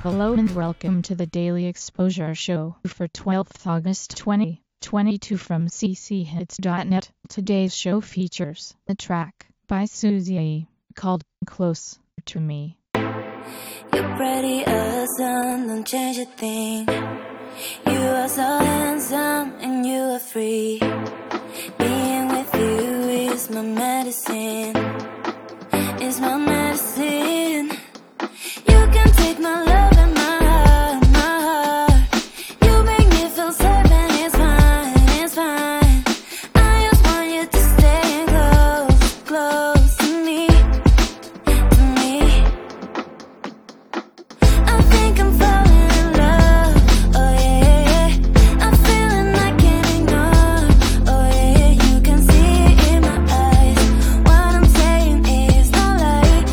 Hello and welcome to the Daily Exposure Show for 12th August 2022 from cchits.net. Today's show features a track by Susie called Close to Me. You're pretty awesome, don't change a thing. You are so handsome and you are free. Being with you is my medicine. It's my medicine. You can take my love and my heart. You make me feel safe and it's fine. I just want you to stay close to me. I think I'm falling in love. Oh yeah. I'm feeling I can't ignore. Oh yeah. You can see it in my eyes. What I'm saying is no lie.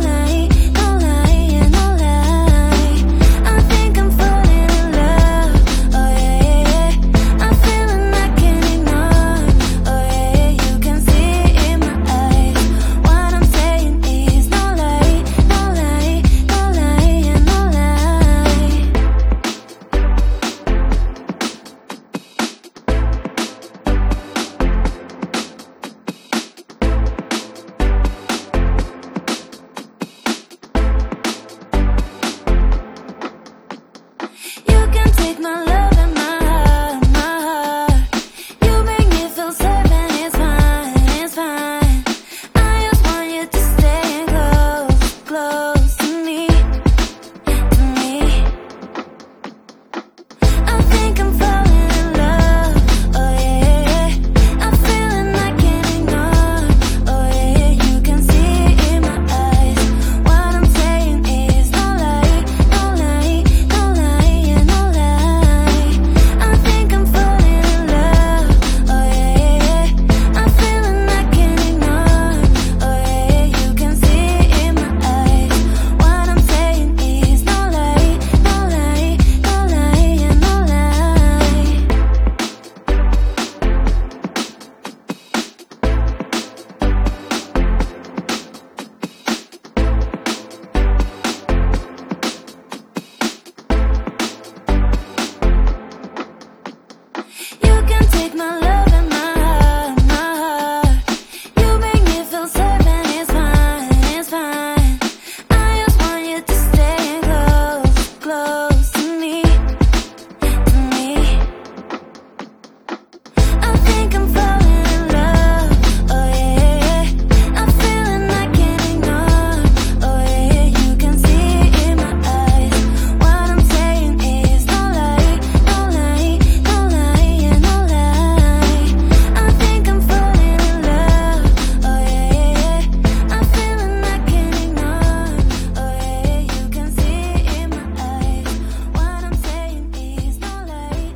I think I'm falling in love. Oh yeah. I'm feeling I can't ignore. Oh yeah. You can see it in my eyes. What I'm saying is no lie. You can take my love and my heart. You make me feel safe and it's fine. I just want you to stay close to me. I think I'm falling in love. Oh yeah. I'm feeling I can't ignore. Oh yeah. You can see it in my eyes. What I'm saying is no lie. I think I'm falling in love. Oh yeah. I'm feeling I can't ignore. Oh yeah. You can see it in my eyes. What I'm saying is no lie. You can take my love and my heart. You make me feel safe and it's fine. I just want you to stay close to me. I think I'm falling in love. Oh yeah. I'm feeling I can't ignore. Oh yeah. You can see it in my eyes. What I'm saying is no lie. I think I'm falling in love. Oh yeah. I'm feeling I can't ignore. Oh yeah. You can see it in my eyes. What I'm saying is no lie.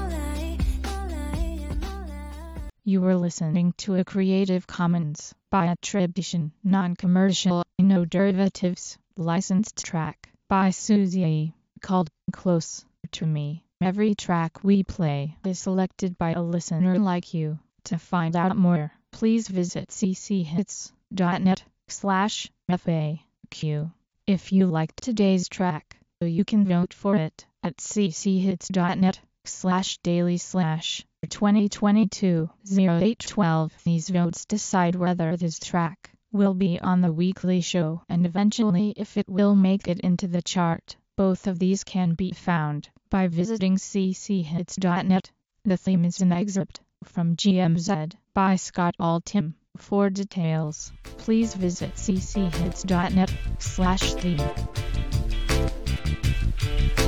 You were listening to a Creative Commons by attribution, non-commercial, no derivatives, licensed track by Susie called Close to Me. Every track we play is selected by a listener like you. To find out more, please visit cchits.net/FAQ. If you liked today's track, you can vote for it at cchits.net/daily/2022-0812. These votes decide whether this track will be on the weekly show and eventually if it will make it into the chart. Both of these can be found by visiting cchits.net. The theme is an excerpt from GMZ by Scott Altham. For details, please visit cchits.net/theme.